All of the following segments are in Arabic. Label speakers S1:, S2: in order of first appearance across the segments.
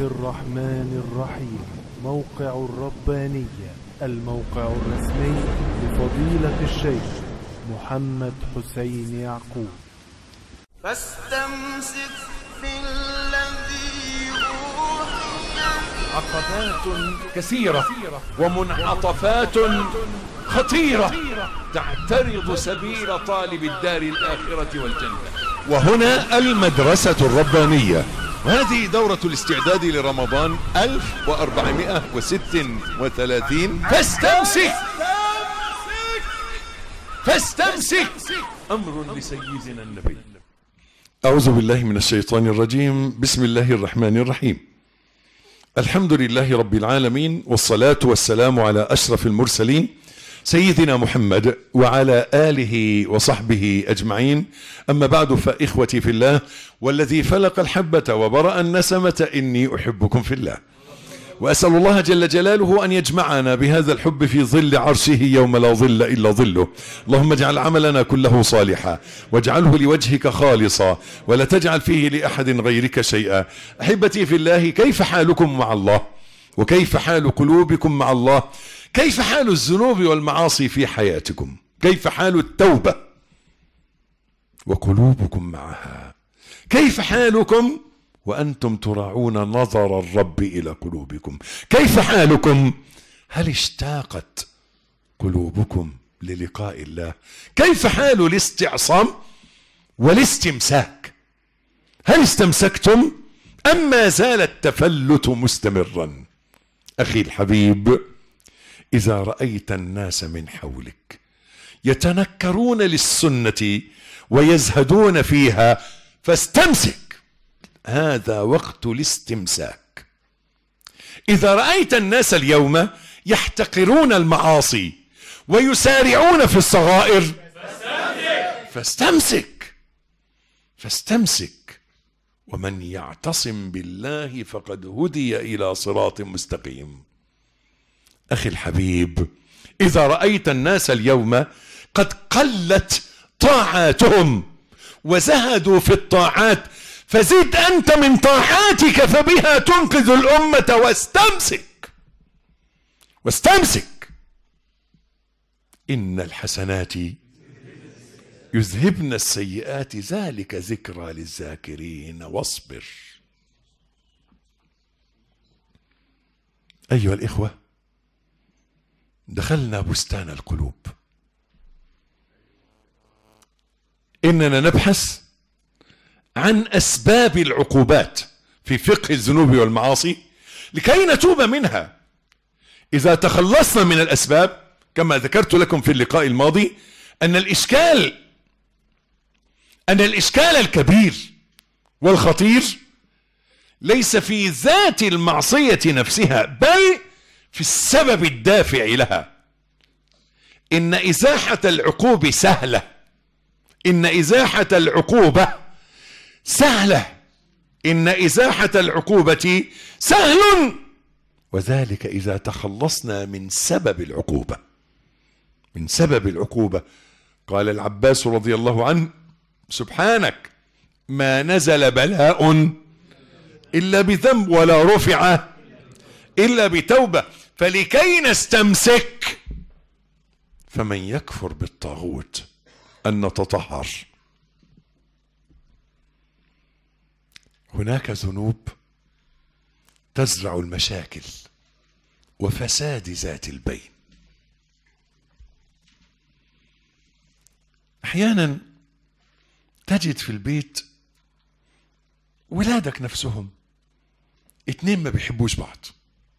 S1: الرحمن الرحيم. موقع الربانية، الموقع الرسمي لفضيلة الشيخ محمد حسين يعقوب.
S2: فاستمسك بالذي أوحي.
S3: عقبات كثيرة ومنعطفات خطيرة تعترض سبيل طالب الدار الآخرة والجنة.
S4: وهنا المدرسة الربانية، وهذه دورة الاستعداد لرمضان 1436.
S3: فاستمسك أمر لسيدنا النبي.
S4: أعوذ بالله من الشيطان الرجيم. بسم الله الرحمن الرحيم. الحمد لله رب العالمين، والصلاة والسلام على أشرف المرسلين سيدنا محمد وعلى آله وصحبه أجمعين. أما بعد، فإخوتي في الله والذي فلق الحبة وبرأ النسمة إني أحبكم في الله، وأسأل الله جل جلاله أن يجمعنا بهذا الحب في ظل عرشه يوم لا ظل إلا ظله. اللهم اجعل عملنا كله صالحا، واجعله لوجهك خالصا، ولا تجعل فيه لأحد غيرك شيئا. أحبتي في الله، كيف حالكم مع الله؟ وكيف حال قلوبكم مع الله؟ كيف حال الذنوب والمعاصي في حياتكم؟ كيف حال التوبة وقلوبكم معها؟ كيف حالكم وأنتم تراعون نظر الرب إلى قلوبكم؟ كيف حالكم؟ هل اشتاقت قلوبكم للقاء الله؟ كيف حال الاستعصام والاستمساك؟ هل استمسكتم أم ما زال التفلت مستمرا؟ أخي الحبيب، إذا رأيت الناس من حولك يتنكرون للسنة ويزهدون فيها فاستمسك، هذا وقت الاستمساك. إذا رأيت الناس اليوم يحتقرون المعاصي ويسارعون في الصغائر فاستمسك. ومن يعتصم بالله فقد هدي إلى صراط مستقيم. أخي الحبيب، إذا رأيت الناس اليوم قد قلت طاعاتهم وزهدوا في الطاعات، فزد أنت من طاعاتك فبها تنقذ الأمة. واستمسك. إن الحسنات يذهبن السيئات، ذلك ذكرى للذاكرين. واصبر. أيها الإخوة، دخلنا بستان القلوب. إننا نبحث عن أسباب العقوبات في فقه الذنوب والمعاصي لكي نتوب منها. إذا تخلصنا من الأسباب، كما ذكرت لكم في اللقاء الماضي، أن الإشكال الكبير والخطير ليس في ذات المعصية نفسها، بل في السبب الدافع لها. إن إزاحة العقوبة سهلة، إن إزاحة العقوبة سهل، وذلك إذا تخلصنا من سبب العقوبة. قال العباس رضي الله عنه: سبحانك ما نزل بلاء إلا بذنب ولا رفع إلا بتوبة. فلكي نستمسك، فمن يكفر بالطاغوت أن نتطهر. هناك ذنوب تزرع المشاكل وفساد ذات البين. أحيانا تجد في البيت ولادك نفسهم اتنين ما بيحبوش بعض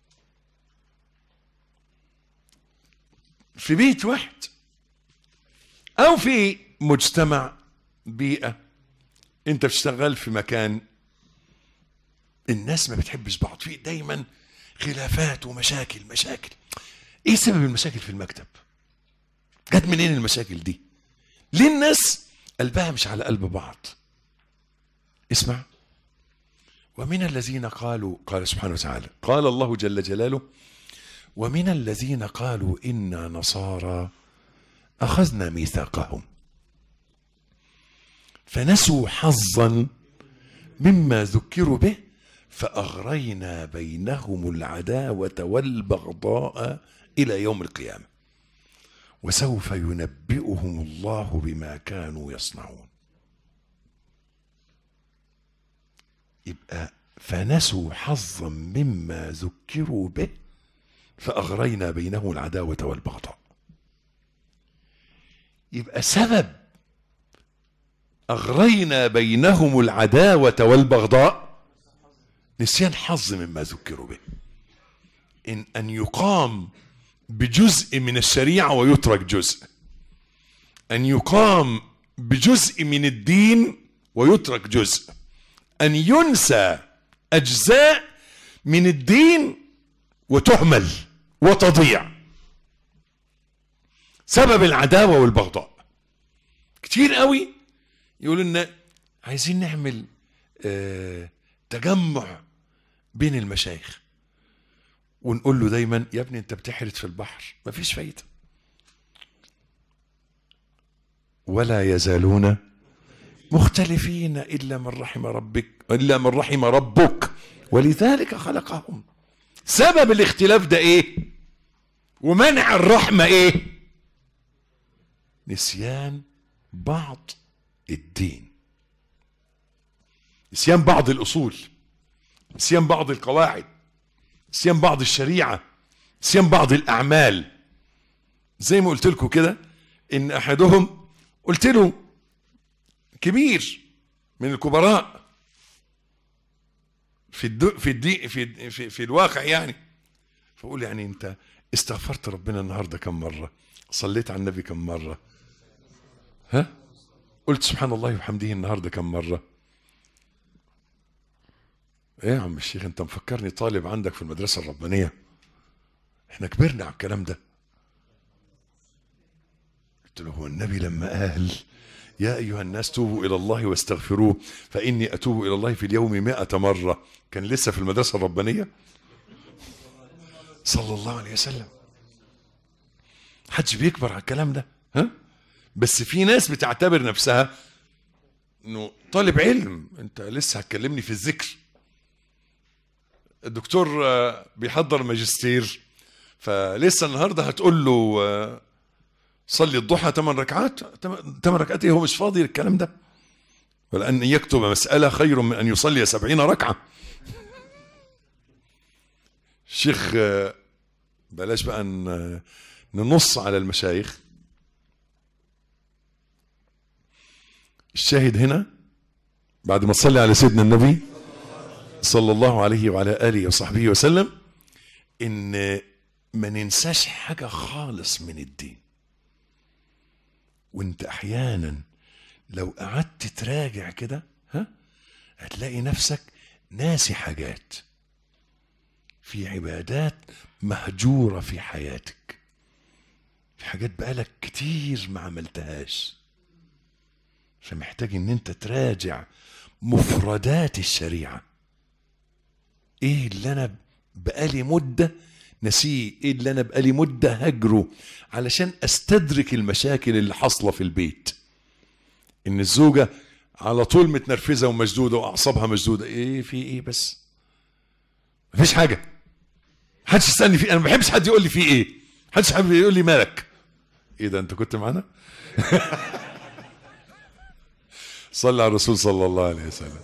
S4: في بيت واحد، أو في مجتمع، بيئة، أنت بتشتغل في مكان الناس ما بتحبش بعض، في دايما خلافات ومشاكل. ايه سبب المشاكل في المكتب؟ جت منين المشاكل دي؟ ليه الناس قلبها مش على قلب بعض؟ اسمع: ومن الذين قالوا، قال سبحانه وتعالى، قال الله جل جلاله: ومن الذين قالوا إنا نصارى أخذنا ميثاقهم فنسوا حظا مما ذكروا به فأغرينا بينهم العداوة والبغضاء إلى يوم القيامة وسوف ينبئهم الله بما كانوا يصنعون. يبقى فنسوا حظا مما ذكروا به فأغرينا بينهم العداوة والبغضاء. يبقى سبب أغرينا بينهم العداوة والبغضاء نسيان حظ مما ذكروا به، أن يقام بجزء من الشريعة ويترك جزء، أن يقام بجزء من الدين ويترك جزء، أن ينسى أجزاء من الدين وتهمل وتضيع. سبب العداوة والبغضاء كتير قوي يقولوا لنا عايزين نعمل تجمع بين المشايخ، ونقول له دايما يا ابني انت بتحرد في البحر، مفيش فايدة. ولا يزالون مختلفين إلا من رحم ربك ولذلك خلقهم. سبب الاختلاف ده ايه؟ ومنع الرحمة ايه؟ نسيان بعض الدين، نسيان بعض الأصول، نسيان بعض القواعد، نسيان بعض الشريعة، نسيان بعض الأعمال. زي ما قلت لكم كده إن أحدهم قلت له كبير من الكبراء في الواقع يعني، فقول يعني أنت استغفرت ربنا النهارده كم مرة؟ صليت على النبي كم مرة؟ ها؟ قلت سبحان الله وبحمده النهارده كم مرة؟ ايه يا عم الشيخ انت مفكرني طالب عندك في المدرسة الربانية؟ احنا كبرنا على الكلام ده. قلت له هو النبي لما قال يا ايها الناس توبوا الى الله واستغفروه فاني اتوب الى الله في اليوم 100 مرة كان لسه في المدرسة الربانية صلى الله عليه وسلم؟ حدش بيكبر على الكلام ده، ها؟ بس في ناس بتعتبر نفسها انه طالب علم، انت لسه هتكلمني في الذكر. الدكتور بيحضر ماجستير فلسه النهارده هتقول له صلي الضحى 8 ركعات. 8 ركعات ايه؟ هو مش فاضي للكلام ده. ولأن يكتب مسألة خير من أن يصلي 70 ركعة. شيخ بلاش بقى ننص على المشايخ. الشاهد هنا بعد ما تصلي على سيدنا النبي صلى الله عليه وعلى آله وصحبه وسلم إن ما ننساش حاجة خالص من الدين. وانت أحيانا لو قعدت تراجع كده هتلاقي نفسك ناسي حاجات، في عبادات مهجورة في حياتك، في حاجات بقالك كتير ما عملتهاش، فمحتاج ان انت تراجع مفردات الشريعة. ايه اللي انا بقالي مدة نسيه؟ ايه اللي انا بقالي مدة هجره؟ علشان استدرك المشاكل اللي حاصلة في البيت. ان الزوجة على طول متنرفزة ومشدودة واعصابها مشدودة. ايه في ايه بس؟ مفيش حاجة. محدش يسألني فيه، انا ما بحبش حد يقول لي فيه ايه. محدش حابب يقول لي مالك. ايه ده انت كنت معانا؟ صلى على الرسول صلى الله عليه وسلم.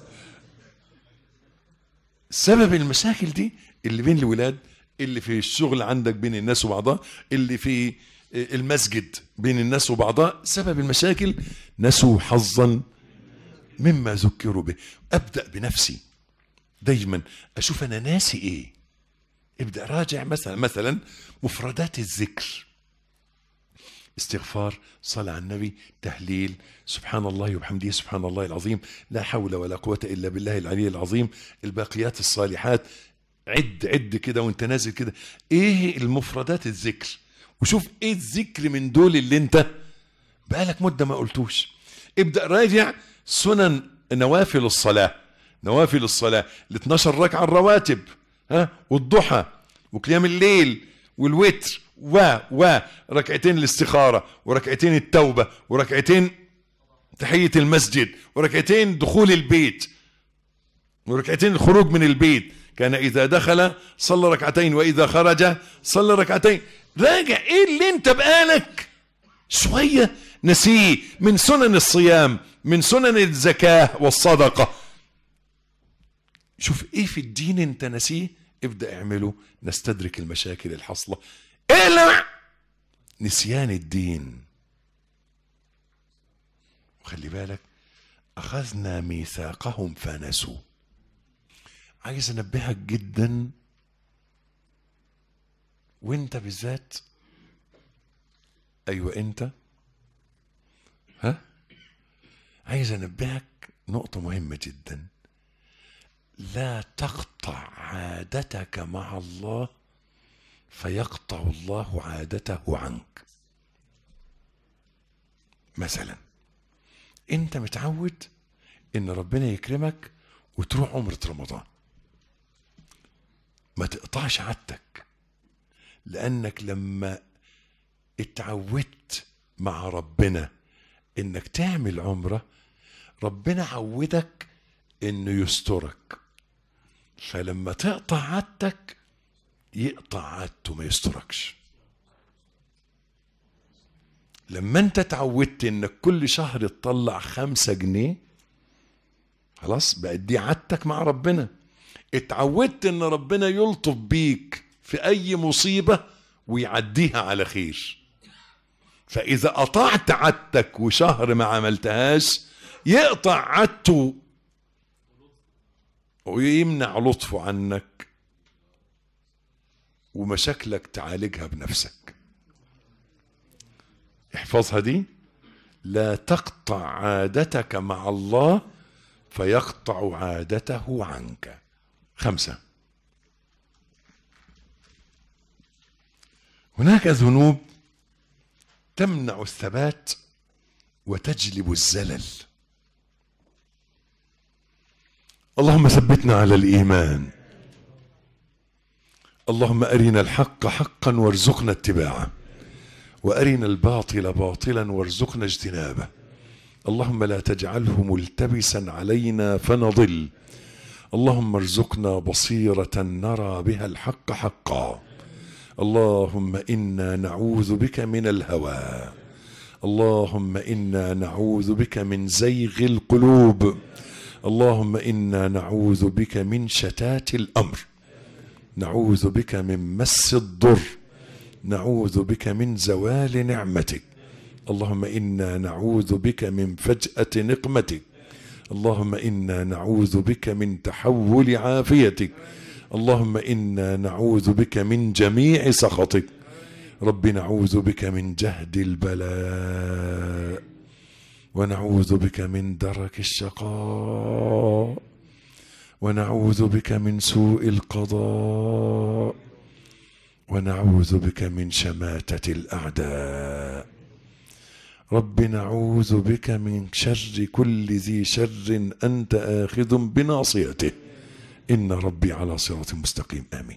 S4: سبب المشاكل دي اللي بين الولاد، اللي في الشغل عندك بين الناس وبعضها، اللي في المسجد بين الناس وبعضها، سبب المشاكل نسوا حظا مما ذكروا به. أبدأ بنفسي دايما أشوف أنا ناسي إيه. ابدأ راجع مثلا مفردات الذكر: استغفار، صلاة على النبي، تهليل، سبحان الله وبحمده، سبحان الله العظيم، لا حول ولا قوة إلا بالله العلي العظيم، الباقيات الصالحات. عد كده وانت نازل كده ايه المفردات الذكر، وشوف ايه الذكر من دول اللي انت بقالك مدة ما قلتوش. ابدأ راجع سنن نوافل الصلاة، نوافل الصلاة ال 12 ركعة الرواتب، والضحى وقيام الليل والوتر وركعتين الاستخارة وركعتين التوبة وركعتين تحية المسجد وركعتين دخول البيت. وركعتين الخروج من البيت، كان إذا دخل صلى ركعتين وإذا خرج صلى ركعتين. راجع إيه اللي أنت بقالك شوية نسيه من سنن الصيام، من سنن الزكاة والصدقة. شوف إيه في الدين أنت نسيه، ابدأ اعمله، نستدرك المشاكل الحاصلة. اقلع نسيان الدين. وخلي بالك، أخذنا ميثاقهم فنسوا. عايز أنبهك جدا، وانت بالذات. أيوة انت، عايز أنبهك نقطة مهمة جدا. لا تقطع عادتك مع الله فيقطع الله عادته عنك. مثلا انت متعود ان ربنا يكرمك وتروح عمرة رمضان، ما تقطعش عادتك، لانك لما اتعودت مع ربنا انك تعمل عمرة، ربنا عودك انه يسترك، فلما تقطع عادتك يقطع عادته ما يستركش. لما انت اتعودت انك كل شهر تطلع 5 جنيه، خلاص بقت دي عادتك مع ربنا. اتعودت ان ربنا يلطف بيك في اي مصيبة ويعديها على خير. فاذا قطعت عادتك وشهر ما عملتهاش، يقطع عادته ويمنع لطفه عنك، ومشاكلك تعالجها بنفسك. احفظها دي، لا تقطع عادتك مع الله فيقطع عادته عنك. 5، هناك ذنوب تمنع الثبات وتجلب الزلل. اللهم ثبتنا على الإيمان. اللهم أرنا الحق حقا وارزقنا اتباعه، وأرنا الباطل باطلا وارزقنا اجتنابه. اللهم لا تجعله ملتبسا علينا فنضل. اللهم ارزقنا بصيرة نرى بها الحق حقا. اللهم إنا نعوذ بك من الهوى. اللهم إنا نعوذ بك من زيغ القلوب. اللهم إنا نعوذ بك من شتات الأمر. نعوذ بك من مس الضر. نعوذ بك من زوال نعمتك. اللهم إنا نعوذ بك من فجأة نقمتك. اللهم إنا نعوذ بك من تحول عافيتك. اللهم إنا نعوذ بك من جميع سخطك. رب نعوذ بك من جهد البلاء، ونعوذ بك من درك الشقاء، ونعوذ بك من سوء القضاء، ونعوذ بك من شماتة الأعداء. رب نعوذ بك من شر كل ذي شر أنت آخذ بناصيته. إن ربي على صراط مستقيم. آمين.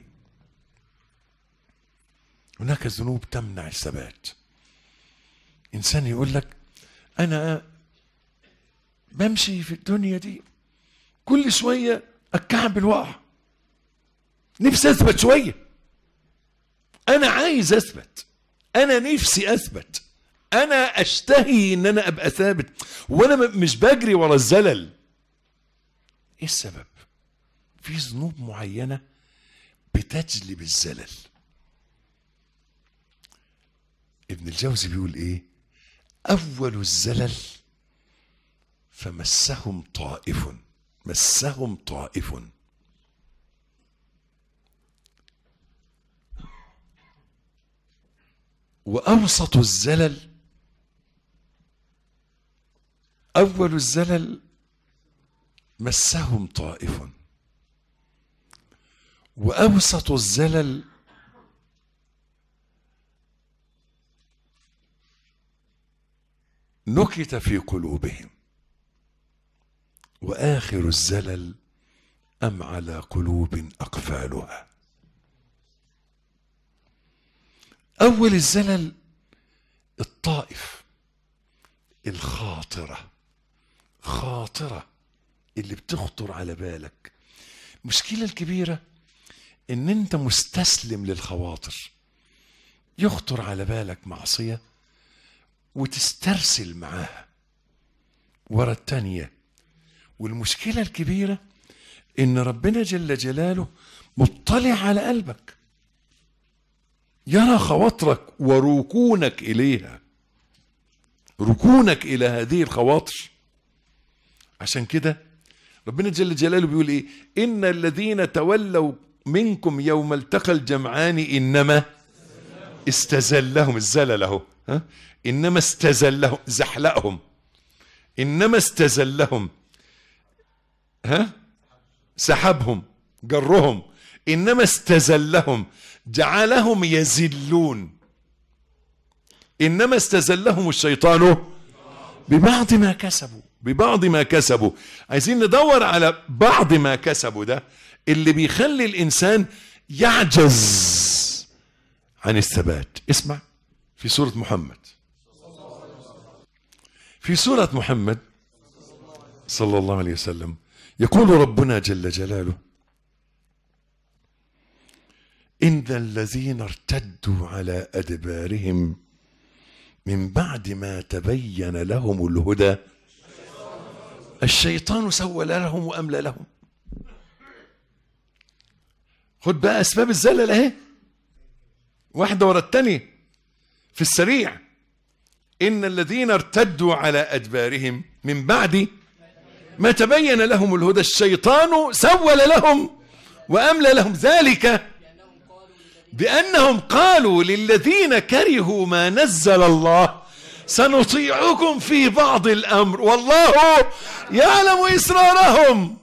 S4: هناك ذنوب تمنع الثبات. إنسان يقول لك أنا بمشي في الدنيا دي كل شوية أتكعب الوقع، نفسي أثبت شوية، أنا عايز أثبت، أنا نفسي أثبت، أنا أشتهي إن أنا أبقى ثابت، وأنا مش بجري ورا الزلل. إيه السبب؟ في ذنوب معينة بتجلب الزلل. ابن الجوزي بيقول إيه؟ أول الزلل فمسهم طائف، مسهم طائف. وأوسط الزلل، أول الزلل مسهم طائف، وأوسط الزلل نكت في قلوبهم، وآخر الزلل أم على قلوب أقفالها. أول الزلل الطائف، الخاطرة، خاطرة اللي بتخطر على بالك المشكلة الكبيرة ان انت مستسلم للخواطر. يخطر على بالك معصية وتسترسل معاها ورا التانية. والمشكلة الكبيرة ان ربنا جل جلاله مطلع على قلبك، يرى خواطرك وركونك إليها، ركونك إلى هذه الخواطر. عشان كده ربنا جل جلاله بيقول إيه؟ إن الذين تولوا منكم يوم التقى الجمعان إنما استزلهم، الزلل اهو، إنما استزلهم، زحلقهم، إنما استزلهم، سحبهم، جرهم، إنما استزلهم جعلهم يزلون، إنما استزلهم الشيطان ببعض ما كسبوا، ببعض ما كسبوا. عايزين ندور على بعض ما كسبوا ده اللي بيخلي الإنسان يعجز عن الثبات. اسمع في سورة محمد، في سورة محمد صلى الله عليه وسلم يقول ربنا جل جلاله: إن الذين ارتدوا على أدبارهم من بعد ما تبين لهم الهدى الشيطان سول لهم وأملى لهم. خد بقى أسباب الزلل اهي، واحدة ورا التانية في السريع. إن الذين ارتدوا على أدبارهم من بعد ما تبين لهم الهدى الشيطان سول لهم وأملى لهم، ذلك بأنهم قالوا للذين كرهوا ما نزل الله سنطيعكم في بعض الأمر والله يعلم إسرارهم.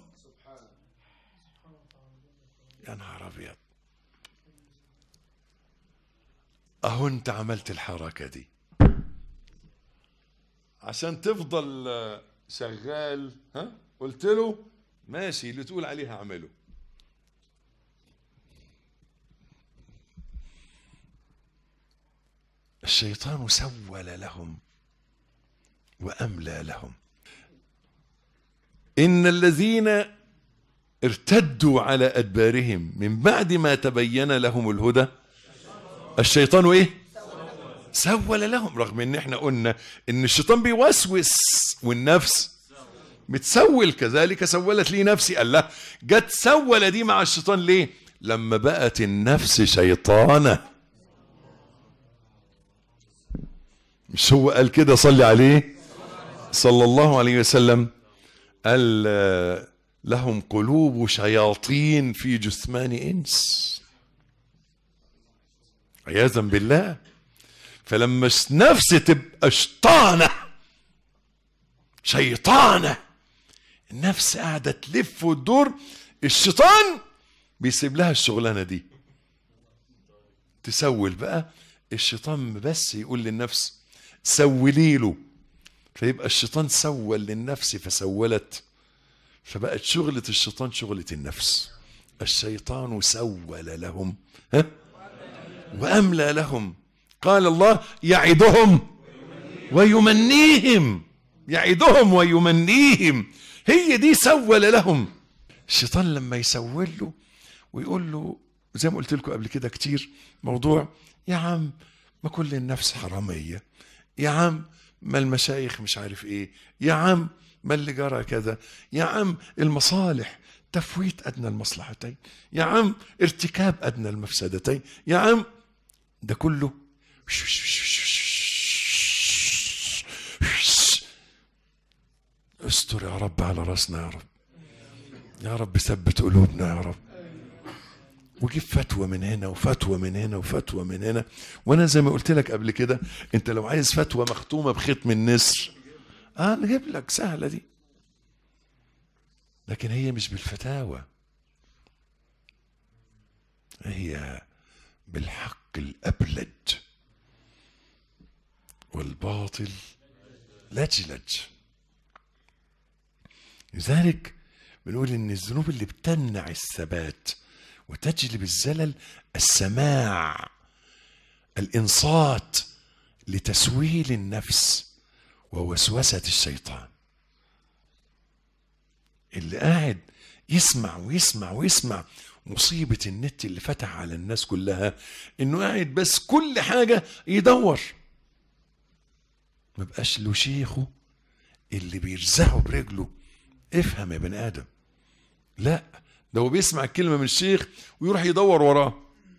S4: يا نهار أبيض، أهو أنت عملت الحركة دي عشان تفضل شغال، قلت له ماشي اللي تقول عليها اعمله. الشيطان سول لهم وأملى لهم. إن الذين ارتدوا على أدبارهم من بعد ما تبين لهم الهدى الشيطان إيه؟ سول لهم. رغم إن إحنا قلنا إن الشيطان بيوسوس والنفس بتسول، كذلك سولت لي نفسي. قال لا، جت سول دي مع الشيطان ليه؟ لما بقت النفس شيطانة. مش هو قال كده؟ صلي عليه صلى الله عليه وسلم، قال لهم قلوب شياطين في جثمان إنس، عياذا بالله. فلما النفس تبقى شيطانة شيطانة، النفس قاعدة تلف وتدور، الشيطان بيسيب لها الشغلانة دي تسول بقى. الشيطان بس يقول للنفس سولي له، فيبقى الشيطان سول للنفس فسولت، فبقت شغلة الشيطان شغلة النفس. الشيطان سول لهم وأملى لهم. قال الله: يعدهم ويمنيهم، يعدهم ويمنيهم، هي دي سول لهم. الشيطان لما يسول له ويقول له زي ما قلت لكم قبل كده كتير، موضوع يا عم ما كل النفس حرامية، يا عم ما المشايخ مش عارف ايه، يا عم ما اللي جرى كذا، يا عم المصالح تفويت أدنى المصلحتين، يا عم ارتكاب أدنى المفسدتين، يا عم ده كله استر يا رب على راسنا يا رب، يا رب ثبت قلوبنا يا رب. وجيب فتوى من هنا وفتوى من هنا وفتوى من هنا. وانا زي ما قلت لك قبل كده، انت لو عايز فتوى مختومه بختم النسر نجيب لك، سهله دي. لكن هي مش بالفتاوى، هي بالحق الابلج والباطل لجلج. لذلك بنقول ان الذنوب اللي بتمنع الثبات وتجلب الزلل السماع، الإنصات لتسويل النفس ووسوسة الشيطان. اللي قاعد يسمع ويسمع ويسمع. مصيبة النت اللي فتح على الناس كلها انه قاعد بس كل حاجة يدور، ما بقاش له شيخه اللي بيرزعه برجله. افهم يا بني ادم، لا ده هو بيسمع الكلمة من الشيخ ويروح يدور وراه.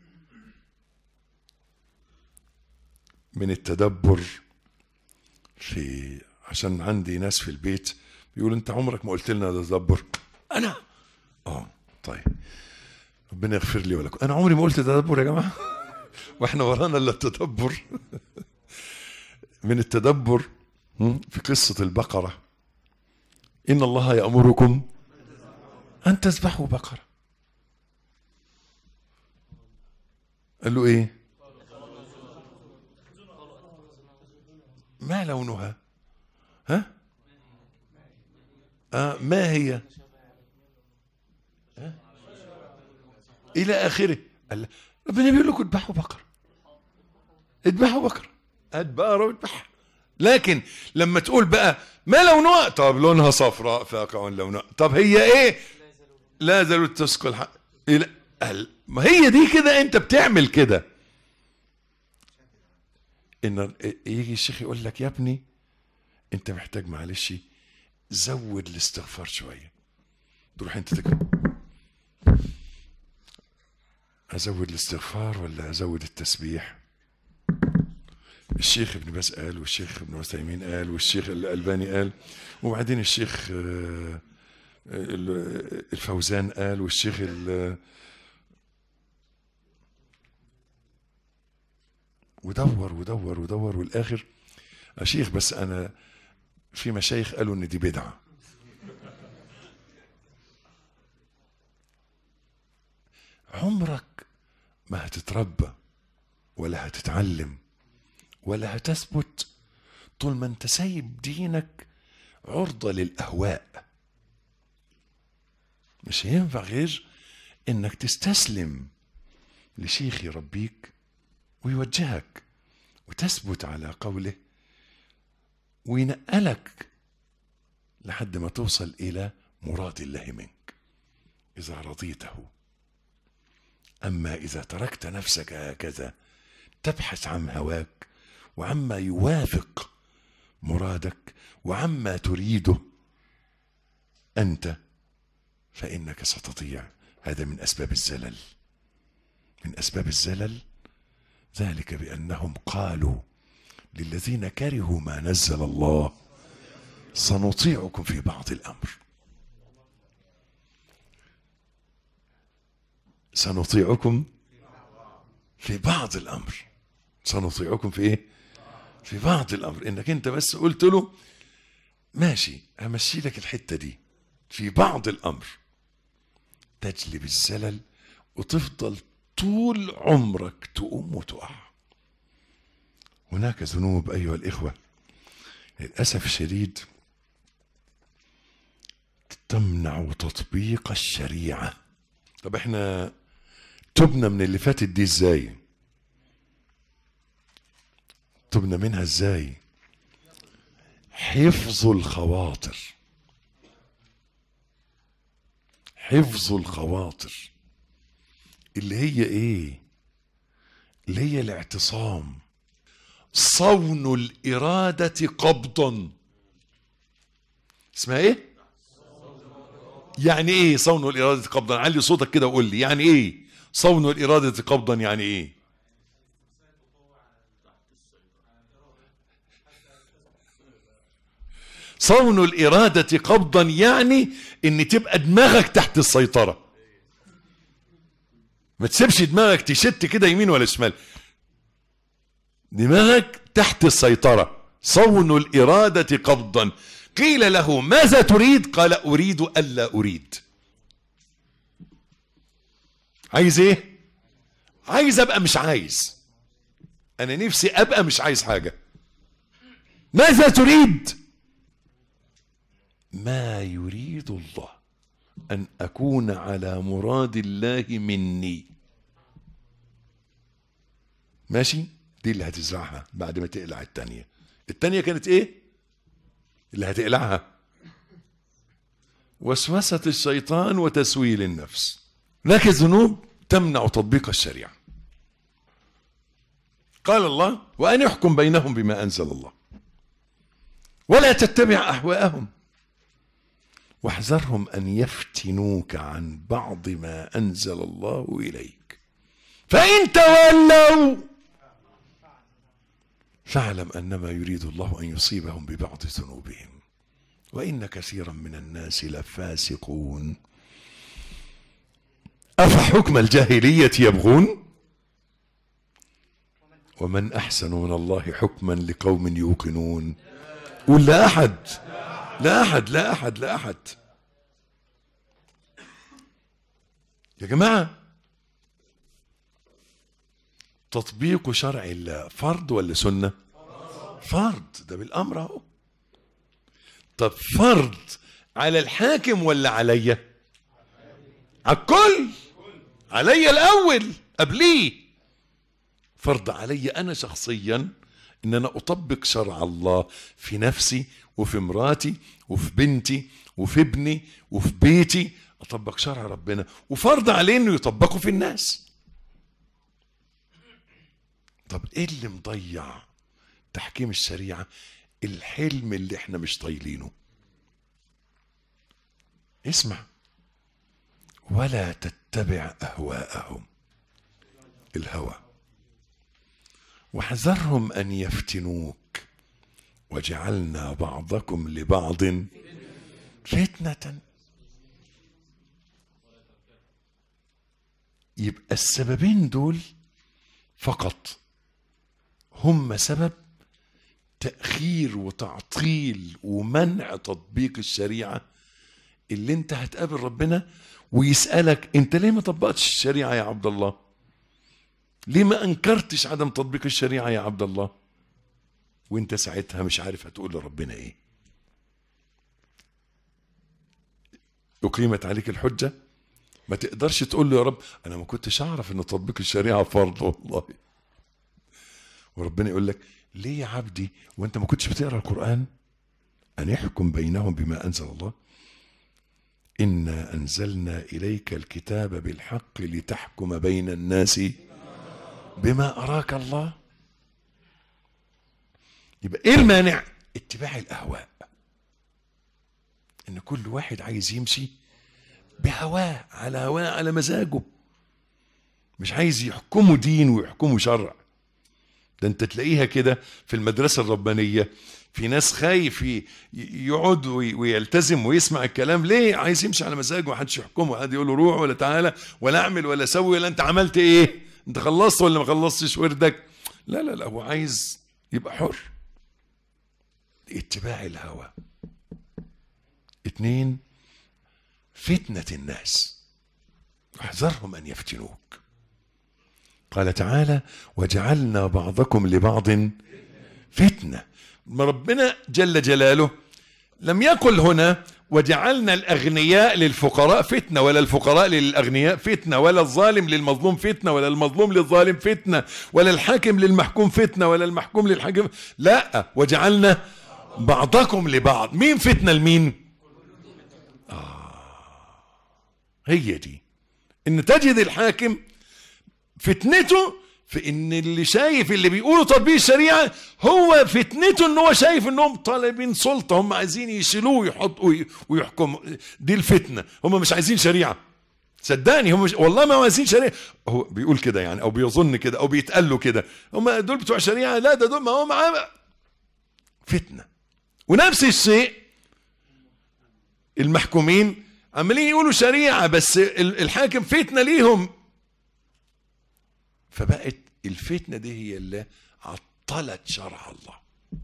S4: من التدبر في، عشان عندي ناس في البيت بيقول انت عمرك ما قلت لنا ده تدبر. انا طيب ربنا يغفر لي ولكم، انا عمري ما قلت تدبر يا جماعه واحنا ورانا الا التدبر. من التدبر في قصه البقره، ان الله يأمركم ان تذبحوا بقره. قال له ايه؟ ما لونها؟ ها؟ ما هي؟ الى اخره. قال ربنا بيقول لكم اذبحوا بقره، اذبحوا بقره، هات بقره واذبحها. لكن لما تقول بقى ما لونها، طب لونها صفراء فاقع لونها، طب هي ايه؟ لا زالوا تسقي الحق. ما هي دي كده، انت بتعمل كده. ان يجي الشيخ يقول لك يا ابني انت محتاج معلش زود الاستغفار شويه، تروح انت تكتب ازود الاستغفار ولا ازود التسبيح؟ الشيخ ابن باز قال، والشيخ ابن عثيمين قال، والشيخ الألباني قال، وبعدين الشيخ الفوزان قال، والشيخ ودور ودور ودور، والاخر يا شيخ بس انا في مشايخ قالوا ان دي بدعه. عمرك ما هتتربى ولا هتتعلم ولا هتثبت طول ما انت سايب دينك عرضة للأهواء. مش هينفع غير انك تستسلم لشيخ يربيك ويوجهك وتثبت على قوله وينقلك لحد ما توصل إلى مراد الله منك إذا رضيته. أما إذا تركت نفسك هكذا تبحث عن هواك وعما يوافق مرادك وعما تريده أنت، فإنك ستضيع. هذا من أسباب الزلل. من أسباب الزلل ذلك بأنهم قالوا للذين كرهوا ما نزل الله سنطيعكم في بعض الأمر. سنطيعكم في بعض الأمر. سنطيعكم في إيه؟ في بعض الأمر. إنك أنت بس قلت له ماشي همشي لك الحتة دي في بعض الأمر، تجلب الزلل وتفضل طول عمرك تقوم وتقع. هناك ذنوب أيها الإخوة للأسف الشديد تمنع تطبيق الشريعة. طب احنا تبنا من اللي فاتت دي ازاي؟ تبنا منها ازاي؟ حفظ الخواطر. حفظ الخواطر اللي هي ايه؟ اللي هي الاعتصام. صون الإرادة قبضا. اسمها ايه؟ يعني ايه صون الإرادة قبضا؟ علي صوتك كده وقول لي يعني ايه صون الإرادة قبضا؟ يعني ايه؟ صون الإرادة قبضا يعني ان تبقى دماغك تحت السيطرة، ما تسيبش دماغك تشت كده يمين ولا شمال، دماغك تحت السيطرة. صون الإرادة قبضا. قيل له ماذا تريد؟ قال أريد ألا أريد. عايز ايه؟ عايز ابقى مش عايز. انا نفسي ابقى مش عايز حاجة. ماذا تريد؟ ما يريد الله ان اكون على مراد الله مني. ماشي؟ دي اللي هتزرعها بعد ما تقلع التانية. التانية كانت ايه اللي هتقلعها؟ وسوسة الشيطان وتسويل النفس. لكن الذنوب تمنع تطبيق الشريعة. قال الله: وأن يحكم بينهم بما أنزل الله ولا تتبع أهواءهم واحذرهم أن يفتنوك عن بعض ما أنزل الله إليك فإن تولوا فاعلم أنما يريد الله أن يصيبهم ببعض ذنوبهم وإن كثيرا من الناس لفاسقون. أفحكم الجاهلية يبغون ومن أحسن من الله حكما لقوم يوقنون. قل لا أحد لا أحد لا أحد لا أحد. يا جماعة، تطبيق شرع الله فرض ولا سنة؟ فرض، ده بالأمر اهو. طب فرض على الحاكم ولا عليا؟ على الكل، عليا الأول قبليه. فرض عليا أنا شخصيا إن أنا أطبق شرع الله في نفسي وفي مراتي وفي بنتي وفي ابني وفي بيتي، أطبق شرع ربنا، وفرض عليه إنه يطبقه في الناس. طب إيه اللي مضيع تحكيم الشريعة؟ الحلم اللي احنا مش طايلينه. اسمع: ولا تتبع أهواءهم، الهوى، واحذرهم أن يفتنوك وجعلنا بعضكم لبعض فتنة. يبقى السببين دول فقط هم سبب تأخير وتعطيل ومنع تطبيق الشريعة. اللي انت هتقابل ربنا ويسألك: انت ليه ما طبقتش الشريعة يا عبد الله؟ ليه ما انكرتش عدم تطبيق الشريعة يا عبد الله؟ وانت ساعتها مش عارف هتقول لربنا ايه. أقيمت عليك الحجة، ما تقدرش تقول له: يا رب انا ما كنتش اعرف ان تطبيق الشريعة فرض والله. وربنا يقول لك: ليه يا عبدي وانت ما كنتش بتقرأ القرآن؟ أن يحكم بينهم بما أنزل الله إنا أنزلنا إليك الكتاب بالحق لتحكم بين الناس بما أراك الله. يبقى إيه المانع؟ اتباع الأهواء. إن كل واحد عايز يمشي بهواه، على هواه، على مزاجه، مش عايز يحكمه دين ويحكمه شرع. ده انت تلاقيها كده في المدرسة الربانية، في ناس خايف يقعد ويلتزم ويسمع الكلام. ليه؟ عايز يمشي على مزاجه، ما حدش يحكمه، حد يقول له روح ولا تعالى ولا اعمل ولا سوي ولا انت عملت ايه، انت خلصت ولا ما خلصتش وردك. لا لا لا، هو عايز يبقى حر. اتباع الهوى. 2 فتنة الناس، احذرهم ان يفتنوك. قال تعالى: وجعلنا بعضكم لبعض فتنة. ما ربنا جل جلاله لم يقل هنا وجعلنا الأغنياء للفقراء فتنة، ولا الفقراء للأغنياء فتنة، ولا الظالم للمظلوم فتنة، ولا المظلوم للظالم فتنة، ولا الحاكم للمحكوم فتنة، ولا المحكوم للحاكم. لا، وجعلنا بعضكم لبعض. مين فتنة لمين؟ هي دي ان تجد الحاكم فتنته في ان اللي شايف اللي بيقولوا تطبيق الشريعة، هو فتنته ان هو شايف انهم طالبين سلطة، هم عايزين يشيلوه ويحطوا ويحكموا. دي الفتنة، هم مش عايزين شريعة. صدقني هم والله ما عايزين شريعة. هو بيقول كده يعني، او بيظن كده، او بيتقال له كده، هم دول بتوع شريعة. لا، ده دول ما هو معاه فتنة. ونفس الشيء المحكومين عمالين يقولوا شريعة، بس الحاكم فتنة ليهم. فبقت الفتنة دي هي اللي عطلت شرع الله.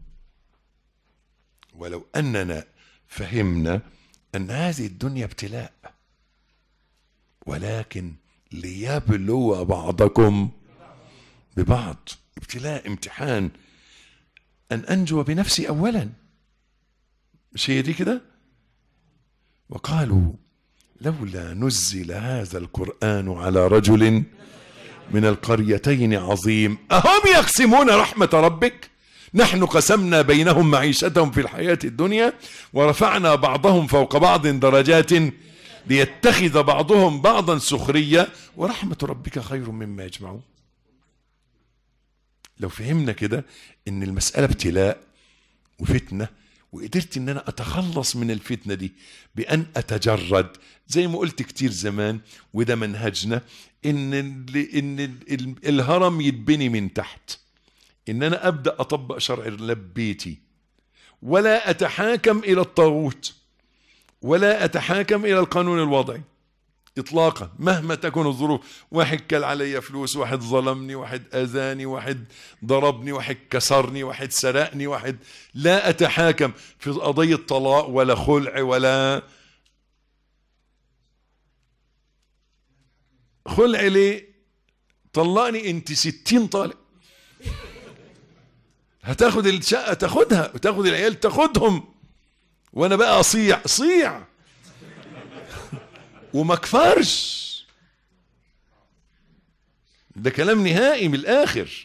S4: ولو أننا فهمنا أن هذه الدنيا ابتلاء، ولكن ليبلو بعضكم ببعض. ابتلاء، امتحان، أن أنجو بنفسي أولا. مش هي دي كده؟ وقالوا لولا نزل هذا القرآن على رجل من القريتين عظيم أهم يقسمون رحمة ربك. نحن قسمنا بينهم معيشتهم في الحياة الدنيا ورفعنا بعضهم فوق بعض درجات ليتخذ بعضهم بعضا سخرية ورحمة ربك خير مما يجمعون. لو فهمنا كده ان المسألة ابتلاء وفتنة، وقدرت ان انا اتخلص من الفتنة دي بان اتجرد، زي ما قلت كتير زمان وده منهجنا، ان الهرم يتبني من تحت، ان انا ابدأ اطبق شرع بيتي، ولا اتحاكم الى الطاغوت، ولا اتحاكم الى القانون الوضعي اطلاقا مهما تكون الظروف. واحد كل علي فلوس، واحد ظلمني، واحد اذاني، واحد ضربني، واحد كسرني، واحد سرقني، واحد، لا اتحاكم في قضية طلاق ولا خلع ولا خلع. ليه؟ طلقني انت 60 طالق، هتاخد الشقة تاخدها، وتاخد العيال تاخدهم، وانا بقى اصيع وما كفرش. ده كلام نهائي من الاخر.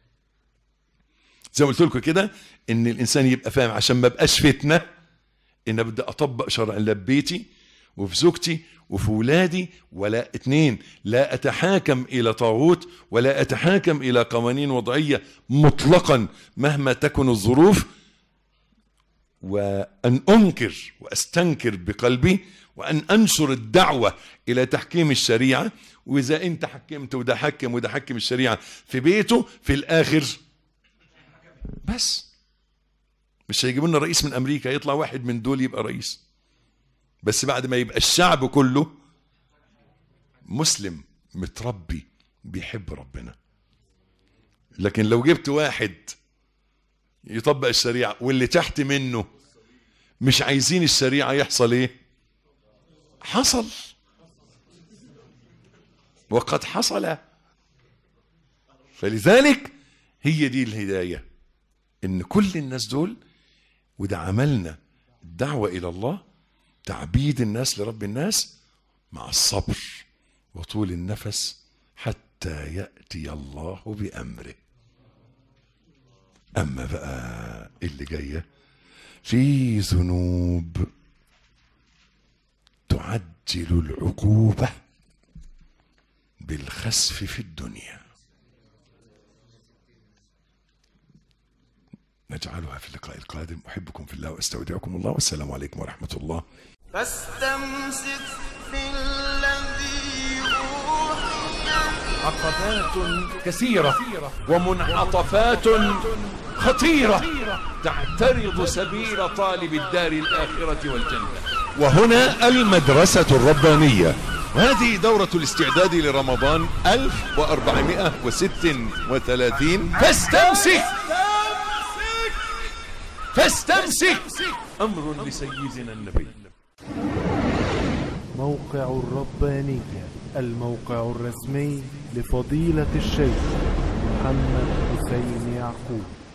S4: زي ما قلت لكم كده ان الانسان يبقى فاهم عشان ما بقاش فتنه، ان ابدا اطبق شرع الله ببيتي وفي زوجتي وفي ولادي. ولا اتنين، لا اتحاكم الى طاغوت ولا اتحاكم الى قوانين وضعيه مطلقا مهما تكن الظروف، وان انكر واستنكر بقلبي، وأن أنشر الدعوة إلى تحكيم الشريعة. وإذا أنت حكمت وده حكم وده حكم الشريعة في بيته، في الآخر بس مش هيجيبوا لنا رئيس من أمريكا، يطلع واحد من دول يبقى رئيس، بس بعد ما يبقى الشعب كله مسلم متربي بيحب ربنا. لكن لو جبت واحد يطبق الشريعة واللي تحت منه مش عايزين الشريعة، يحصل ايه؟ حصل، وقد حصل. فلذلك هي دي الهداية، ان كل الناس دول، وده عملنا الدعوة الى الله، تعبيد الناس لرب الناس مع الصبر وطول النفس حتى يأتي الله بأمره. اما بقى اللي جاية في ذنوب تعجل العقوبة بالخسف في الدنيا، نجعلها في اللقاء القادم. أحبكم في الله وأستودعكم الله، والسلام عليكم ورحمة الله.
S2: فاستمسك بالذي أوحي.
S3: عقبات كثيرة ومنعطفات خطيرة تعترض سبيل طالب الدار الآخرة والجنة.
S4: وهنا المدرسة الربانية، وهذه دورة الاستعداد لرمضان 1436.
S3: فاستمسك أمر لسيدنا النبي.
S1: موقع الربانية، الموقع الرسمي لفضيلة الشيخ محمد حسين يعقوب.